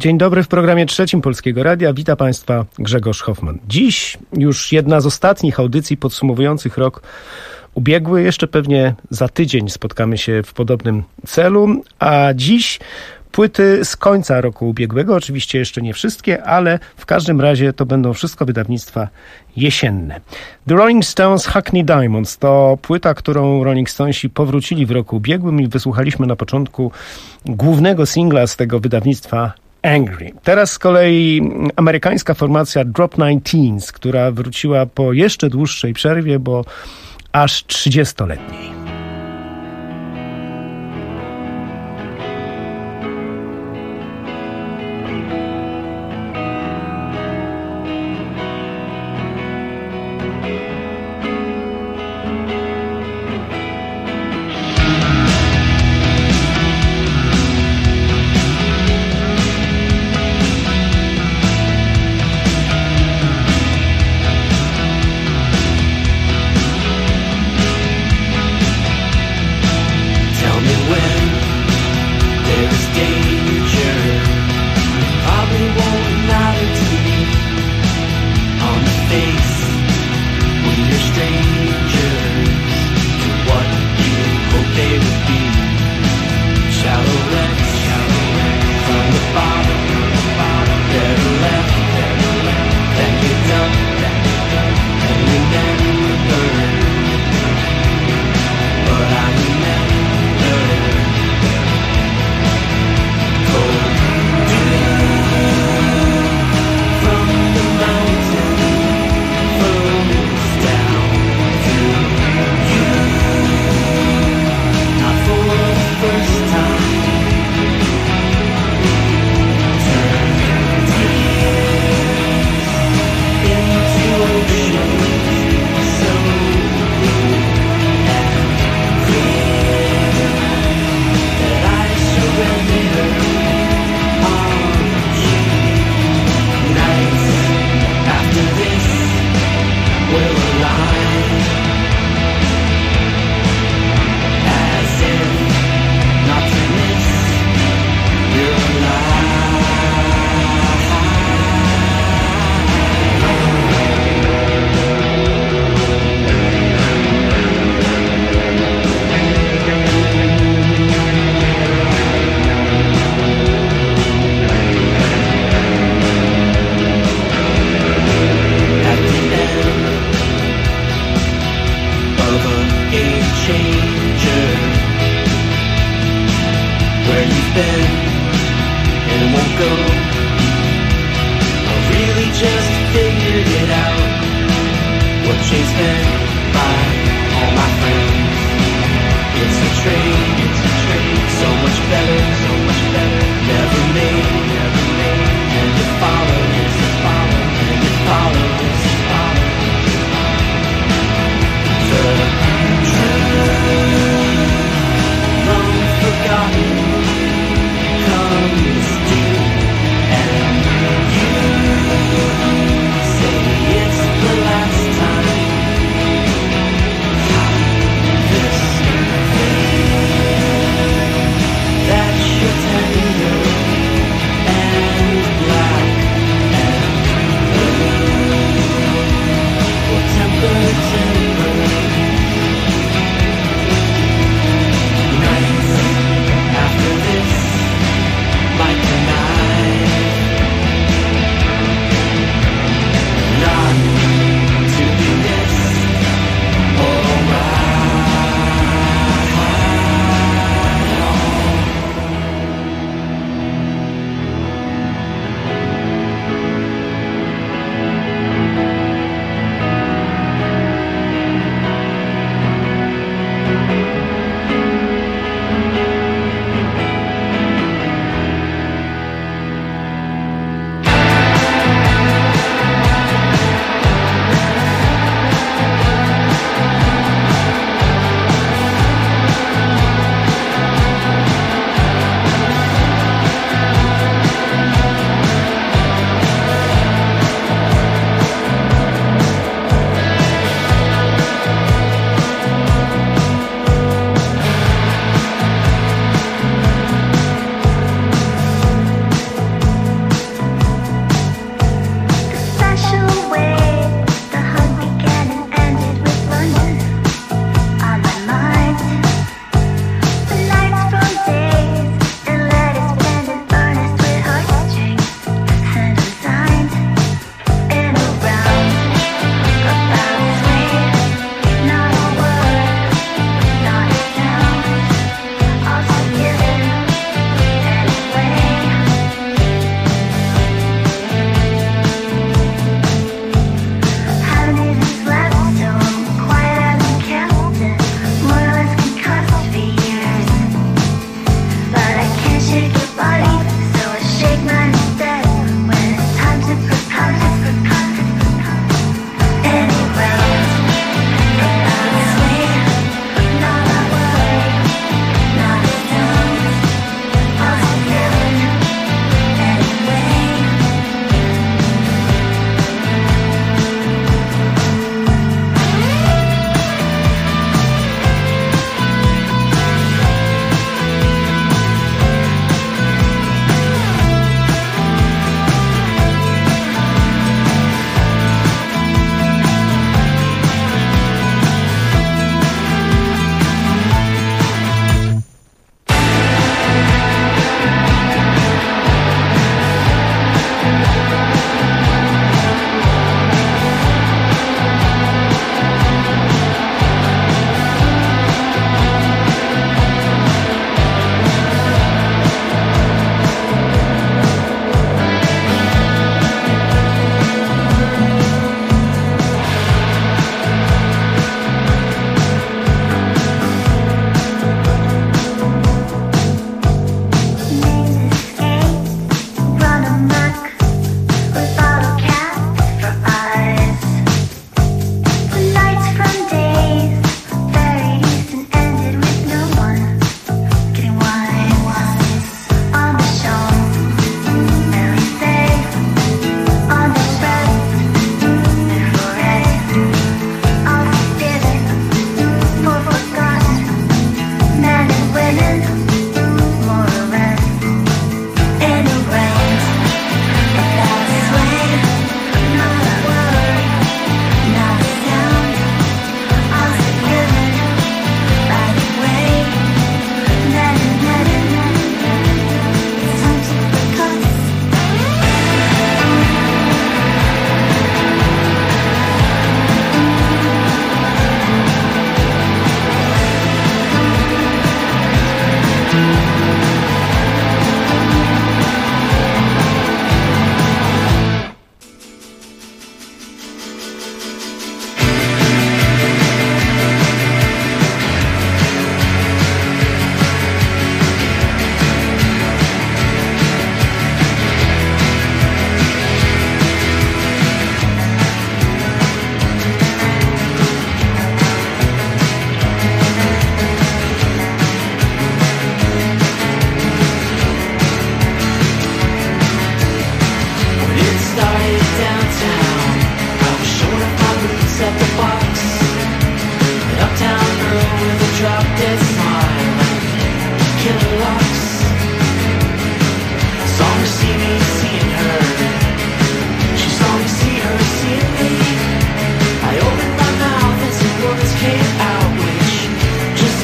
Dzień dobry w programie trzecim Polskiego Radia. Witam Państwa Grzegorz Hoffman. Dziś już jedna z ostatnich audycji podsumowujących rok ubiegły. Jeszcze pewnie za tydzień spotkamy się w podobnym celu. A dziś płyty z końca roku ubiegłego. Oczywiście jeszcze nie wszystkie, ale w każdym razie to będą wszystko wydawnictwa jesienne. The Rolling Stones Hackney Diamonds to płyta, którą Rolling Stonesi powrócili w roku ubiegłym i wysłuchaliśmy na początku głównego singla z tego wydawnictwa Angry. Teraz z kolei amerykańska formacja Drop 19, która wróciła po jeszcze dłuższej przerwie, bo aż 30-letniej.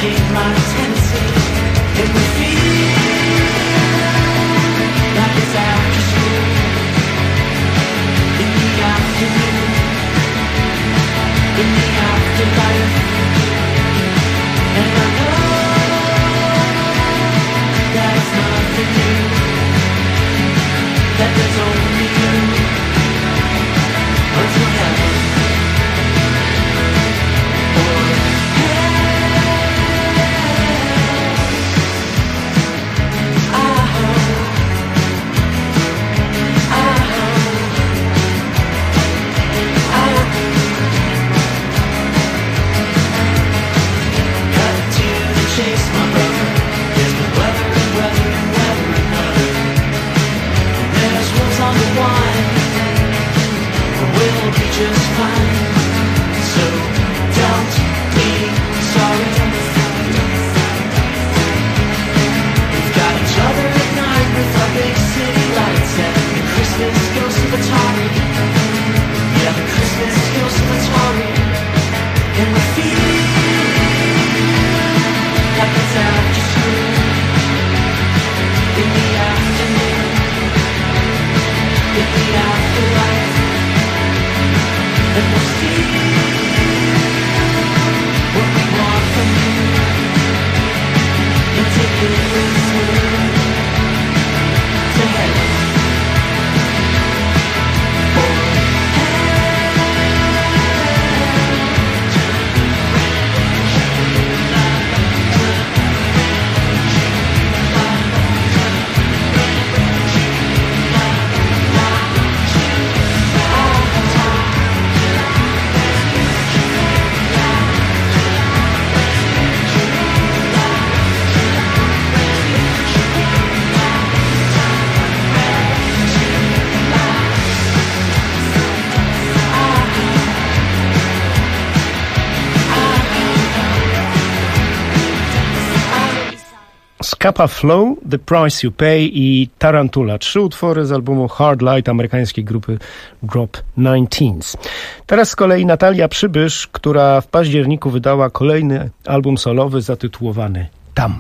Kappa Flow, The Price You Pay i Tarantula. 3 utwory z albumu Hard Light amerykańskiej grupy Drop 19. Teraz z kolei Natalia Przybysz, która w październiku wydała kolejny album solowy zatytułowany Tam.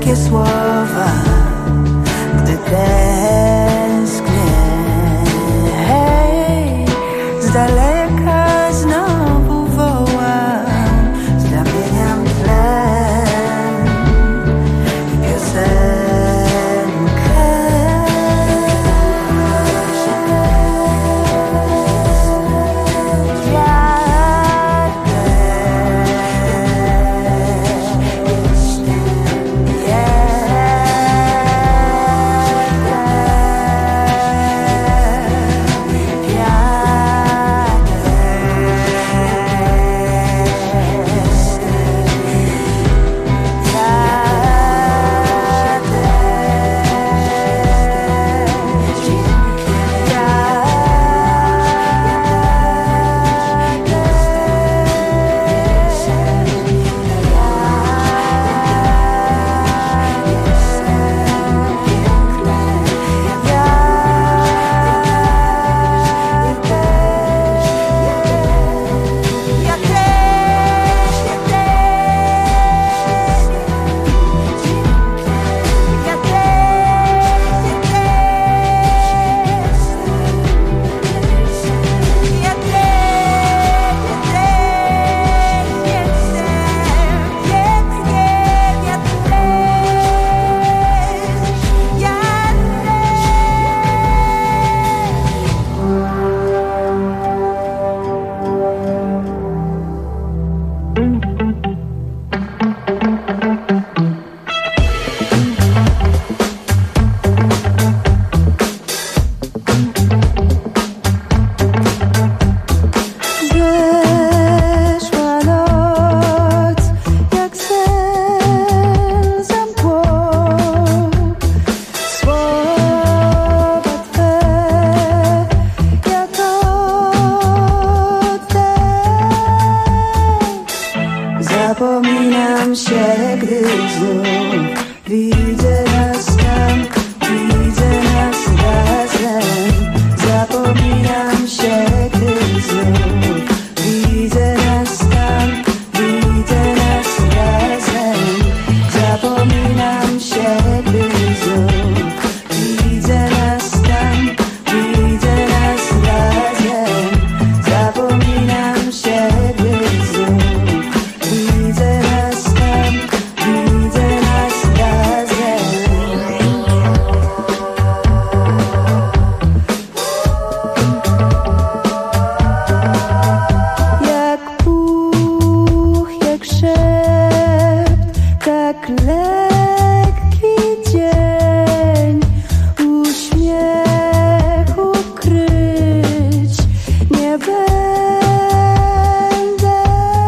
takie słowa, gdy tęsknię. Hej, z daleka znowu wołam, zamieniam tlen i piosenkę. Zapominam się, gdy znów widzę nas tam, widzę nas razem. Zapominam się, gdy znów widzę nas tam, widzę nas razem. Zapominam się, gdy znów widzę nas tam, widzę nas razem. Zapominam się, gdy znów widzę nas tam, widzę nas razem. Jak puch, jak szept, tak lekki dzień, uśmiechu kryć nie będę.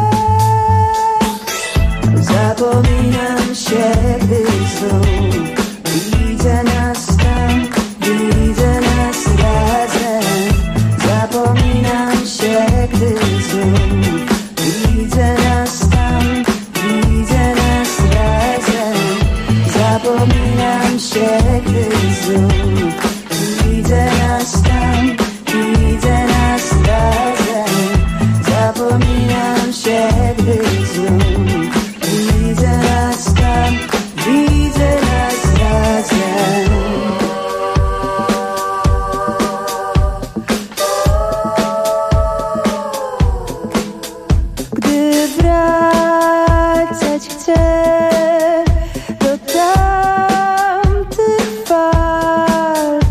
Zapominam się, gdy znów widzę nas tam, widzę nas razem. Zapominam się, gdy znów widzę nas tam, widzę nas razem. Zapominam się, gdy znów widzę nas tam, widzę nas razem. Zapominam się, gdy znów widzę nas tam, widzę nas razem. Gdy wracać chcę do tamtych fal,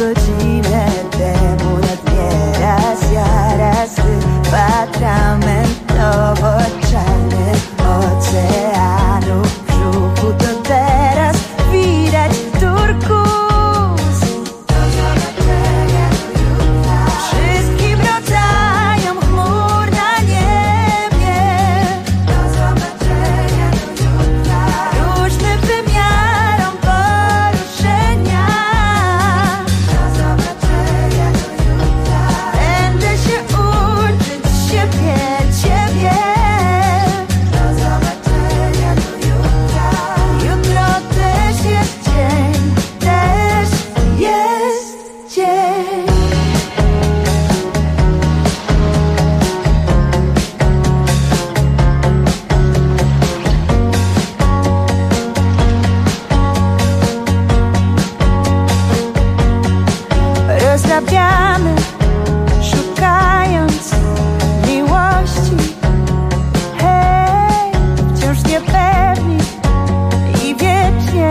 godzinę temu nadmiera jarasty atramentowo-czarny oceanu w brzuchu, to teraz widać turkus. Do zobaczenia jutra. Wszystkim rodzajom chmur na niebie. Do zobaczenia jutra. Różnym wymiarom poruszenia. Do zobaczenia jutra. Będę się uczyć siebie, ciebie. Do zobaczenia jutra. Jutro też jest dzień, też jest dzień. Rozrabiamy, szukając miłości. Hej, wciąż niepewni i wiecznie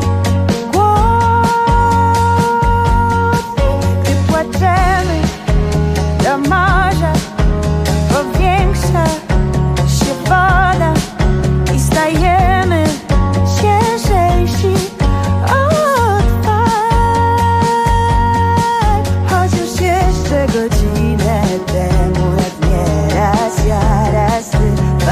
głodni. Gdy płaczemy do morza, powiększa się woda i stajemy ciężejsi od fal. Chociaż jeszcze godzinę temu nadmiera jarasty w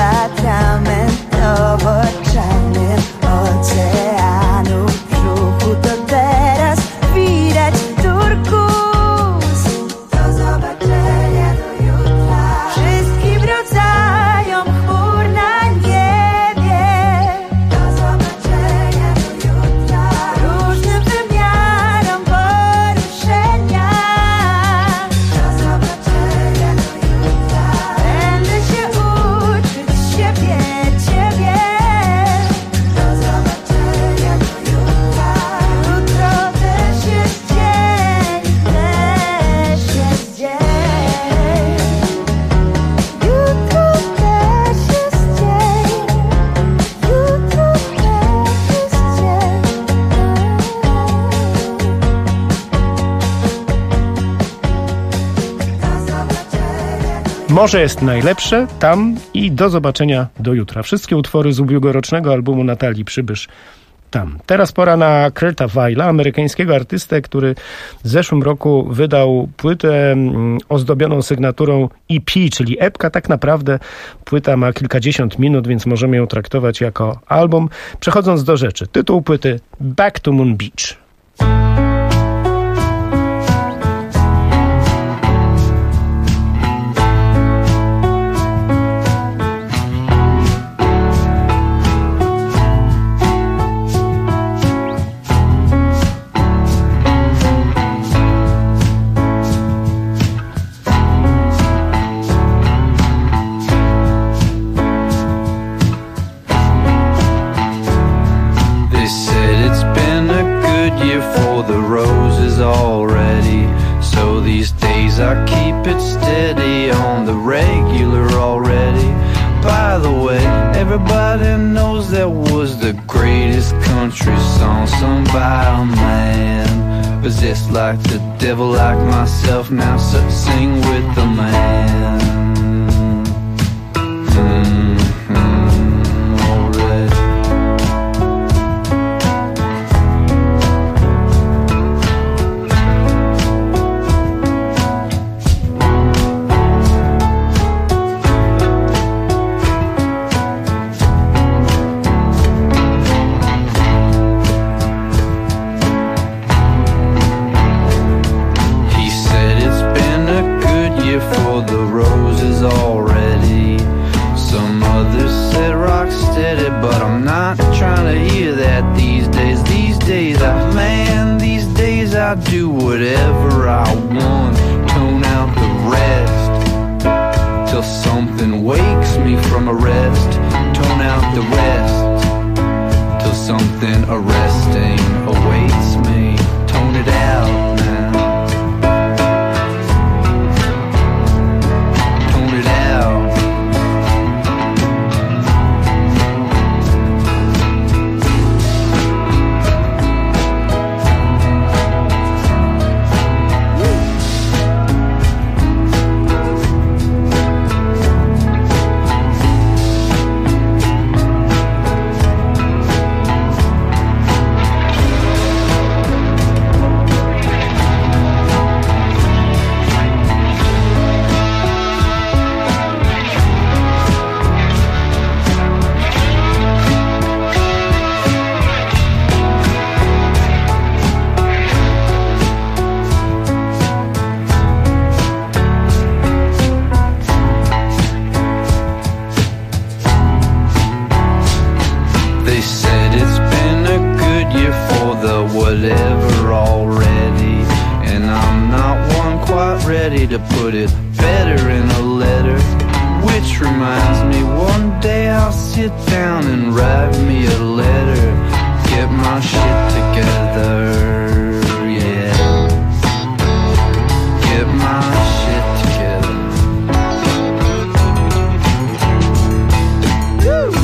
atramentowo-czarnym oceanu w brzuchu, to teraz widać turkus. Do zobaczenia do jutra. Wszystkim rodzajom chmur na niebie. Do zobaczenia do jutra. Różnym wymiarom poruszenia. Do zobaczenia do jutra. Będę się uczyć siebie, ciebie. Do zobaczenia do jutra. Jutro też jest dzień, też jest dzień. Jutro też jest dzień. Jutro też jest dzień. Do zobaczenia. Morze jest najlepsze, tam i do zobaczenia do jutra. Wszystkie utwory z ubiegłorocznego albumu Natalii Przybysz tam. Teraz pora na Kurta Weila, amerykańskiego artystę, który w zeszłym roku wydał płytę ozdobioną sygnaturą EP, czyli epka. Tak naprawdę płyta ma kilkadziesiąt minut, więc możemy ją traktować jako album. Przechodząc do rzeczy, tytuł płyty Back to Moon Beach. They said it's been a good year for the roses already. So these days I keep it steady on the regular already. By the way, everybody knows that was the greatest country song sung by a man. Possessed like the devil, like myself, now sing with the man. Already. He said it's been a good year for the roses already. Some others said rock steady, but I'm not trying to hear that these days. These days I do whatever I want. Tone out the rest till something wakes me from a rest. Tone out the rest till something arresting awaits me. Tone it out now. Tone it out. ready to put it better in a letter. Which reminds me, one day I'll sit down and write me a letter. Get my shit together, yeah. Get my shit together. Woo!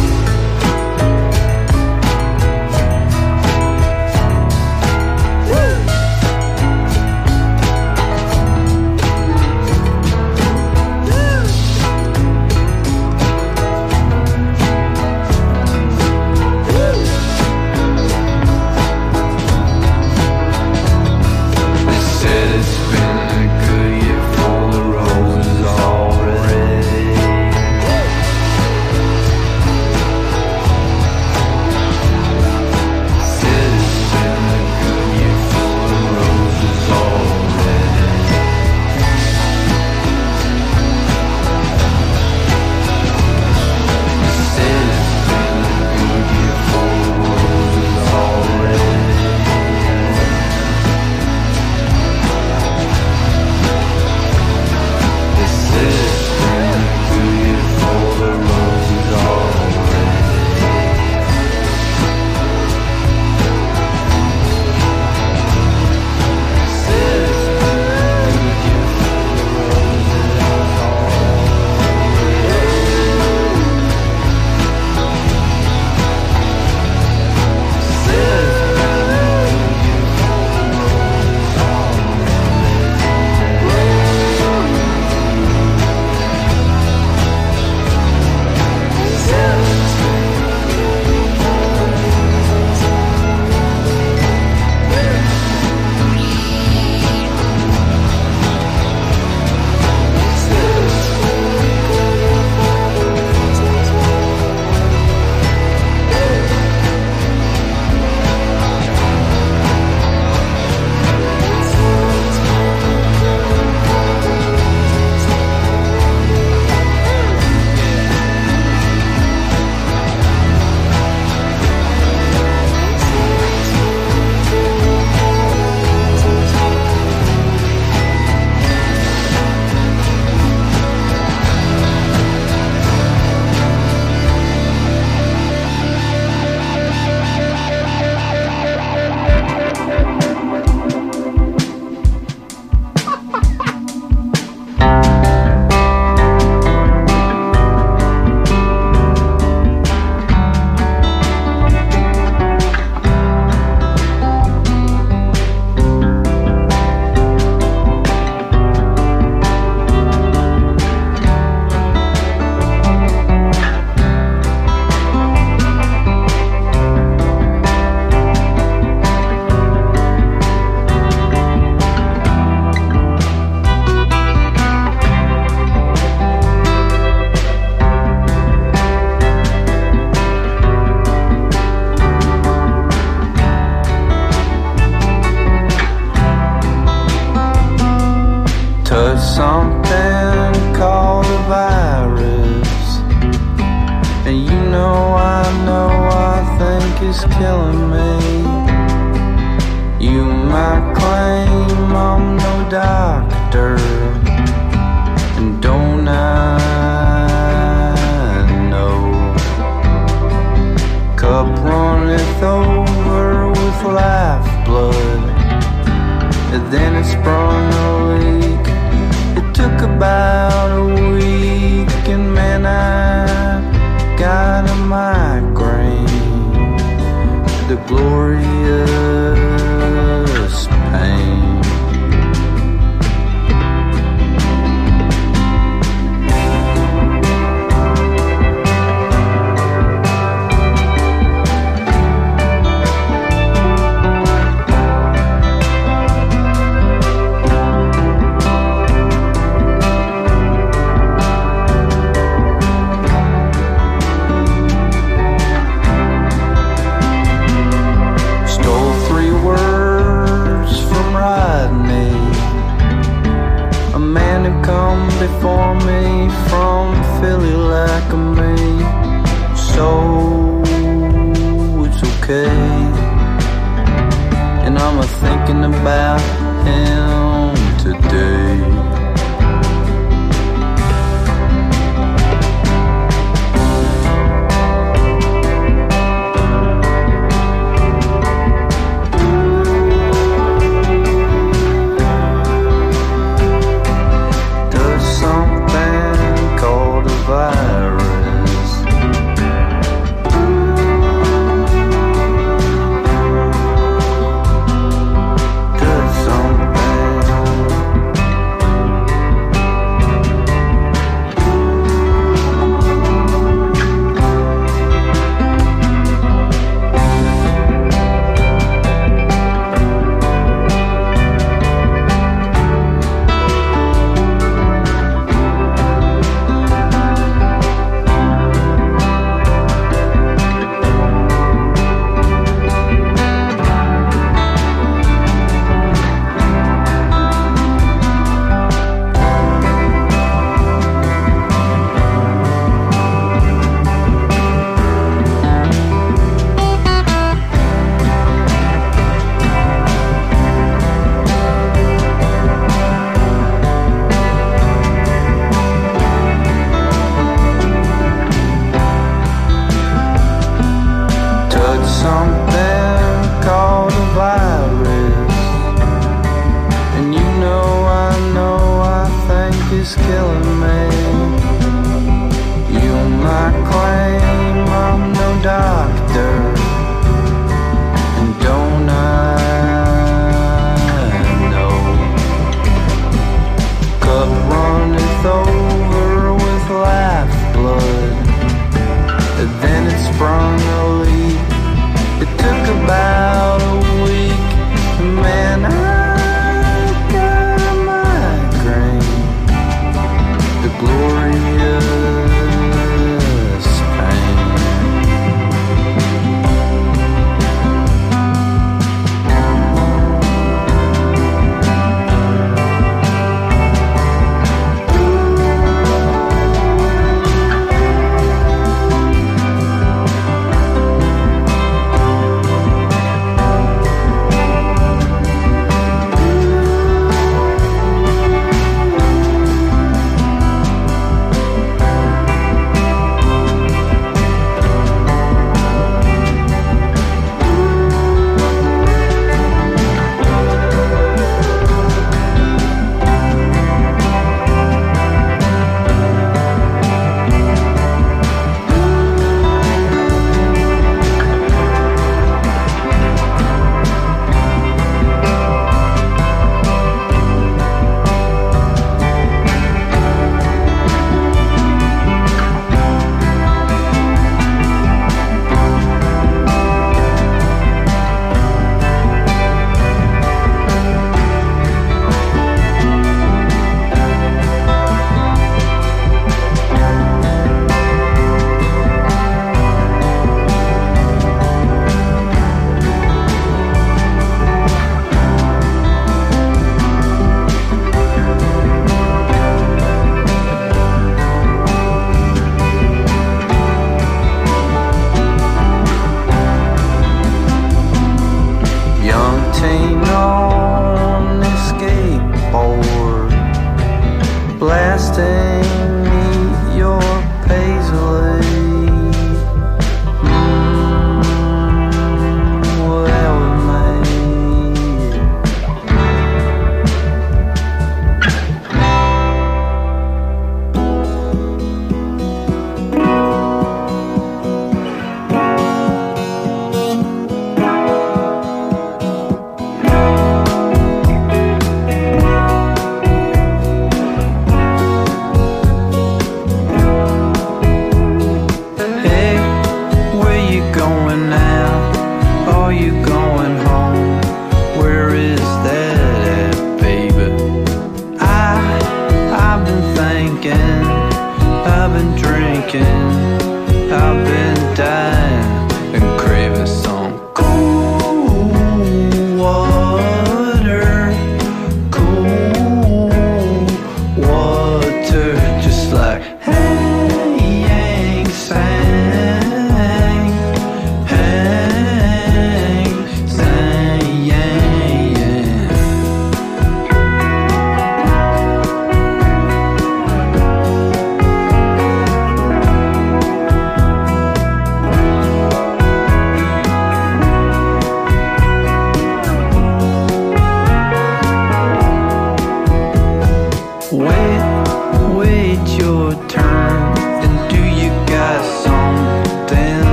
And I'm thinking about him today.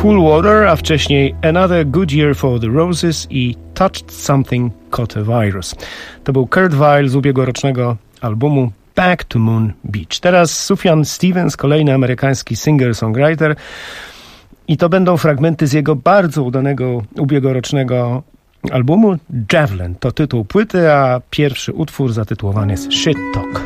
Cool Water, a wcześniej Another Good Year for the Roses i Touched Something Caught a Virus. To był Kurt Weill z ubiegłorocznego albumu Back to Moon Beach. Teraz Sufjan Stevens, kolejny amerykański singer-songwriter, i to będą fragmenty z jego bardzo udanego ubiegłorocznego albumu Javelin. To tytuł płyty, a pierwszy utwór zatytułowany jest Shit Talk.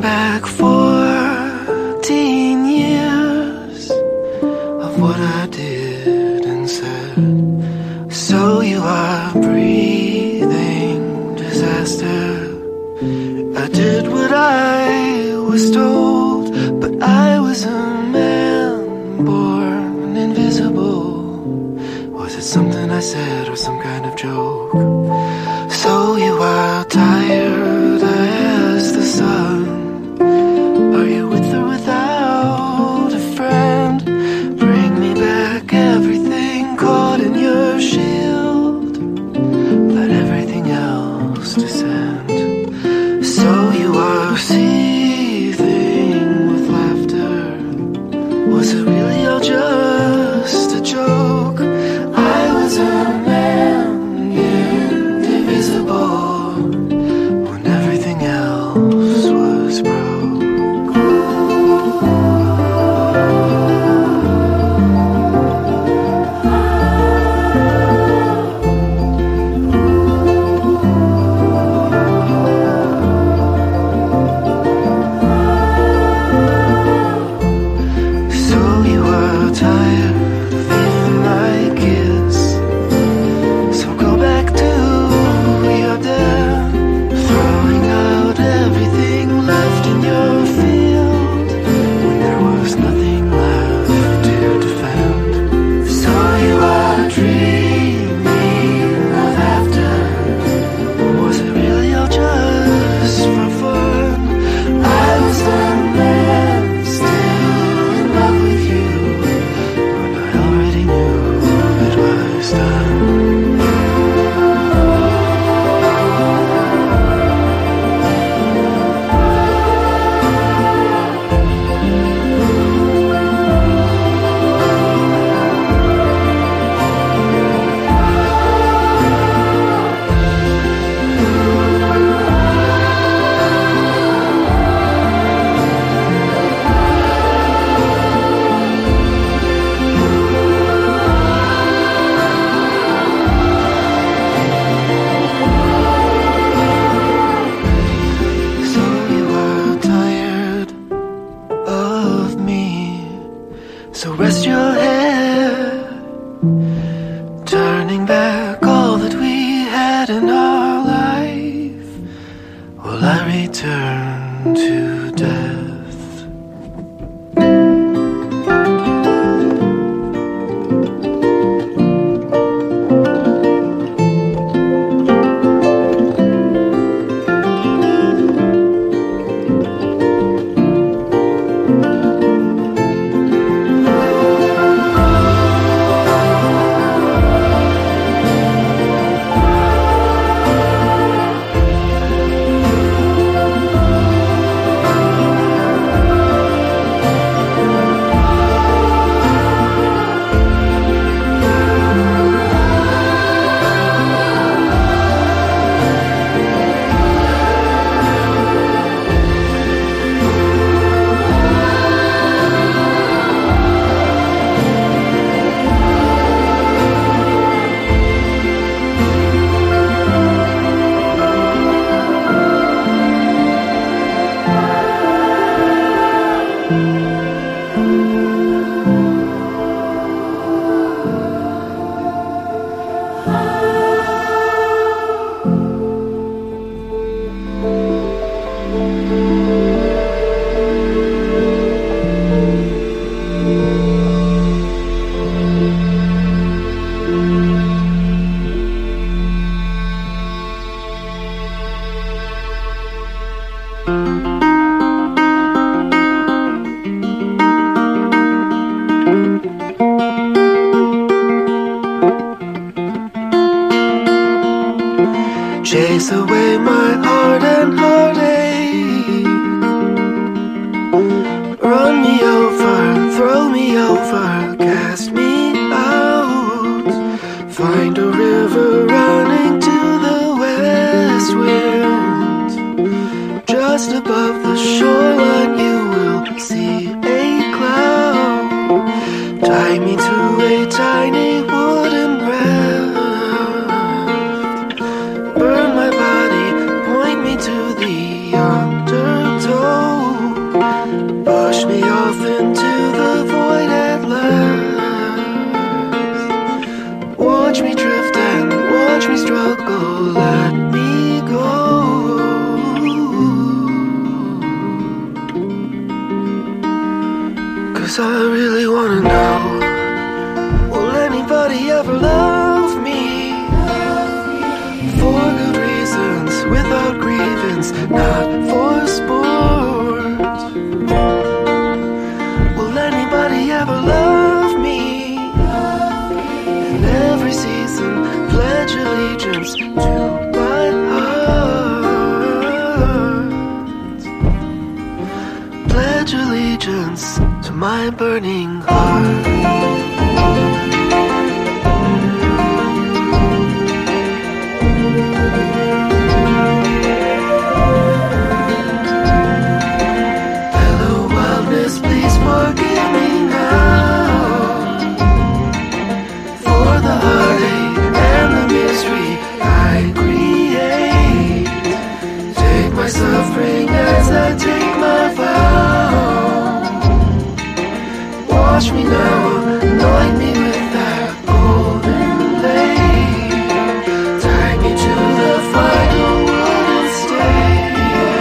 back 14 years of what I did and said. So you are breathing disaster. I did what I was told, but I was a man born invisible. Was it something I said or some kind of joke? So you are tired, I asked the sun. Are you with or without a friend? Bring me back everything caught in your shield. Let everything else descend. So you are seething with laughter. Was it really all just a joke? I was a man invisible when everything else was broke. So you are tired of feeling like kids. So go back to your dad, throwing out everything left in your field when there was nothing left to defend. So you are dreaming of after. Was it really all just for fun? I was the man still in love with you when I already knew it was done. So you are tired of me. So rest your head, turning back all that we had in our life, while I return to death. Chase away my heart and heartache. Run me over, throw me over, cast me out. Find a river running to the west wind. Just above the shoreline you will see a cloud. Tie me to a tiny wooden raft. Burn my body, point me to the undertow. 'Cause I really wanna know, will anybody ever love me? For good reasons, without grievance, not for sport. Will anybody ever love me? In every season, pledge allegiance to my heart. Pledge allegiance to my burning heart. Please forgive me now for the heartache and the misery I create. Take my suffering as I take my vow. Wash me now, anoint me with that golden blade. Tie me to the final wooden stake.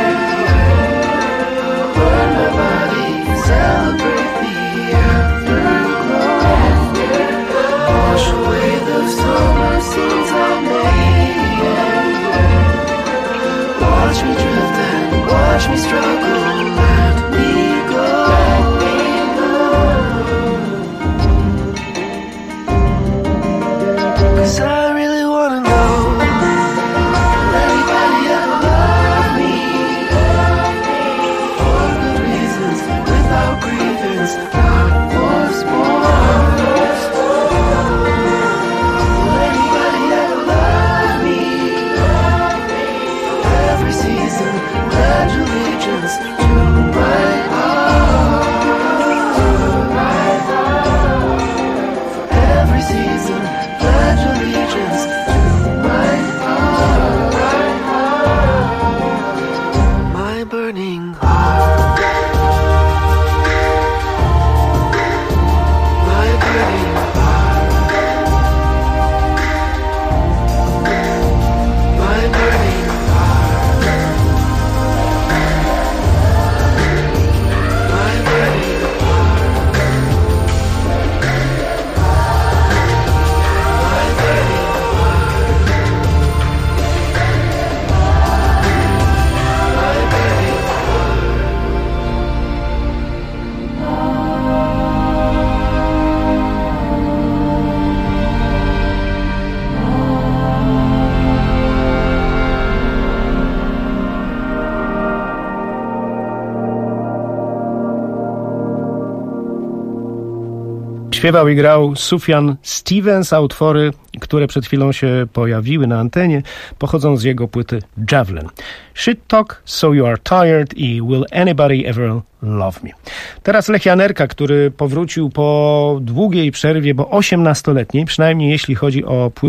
Burn my body, celebrate the afterglow. Wash away the summer scenes I made. Watch me drift and watch me struggle. Let me go. 'Cause I really wanna know, will anybody ever love me? For good reasons, without grievance, not for sport. Will anybody ever love me? Every season, pledge allegiance to my heart. For every season, pledge allegiance to my heart. My burning heart. My burning heart. My burning heart. My burning heart. My burning heart. My burning Śpiewał i grał Sufjan Stevens, a utwory, które przed chwilą się pojawiły na antenie, pochodzą z jego płyty Javelin. Shit Talk, So You Are Tired i Will Anybody Ever Love Me. Teraz Lech Janerka, który powrócił po długiej przerwie, bo 18-letniej, przynajmniej jeśli chodzi o płytę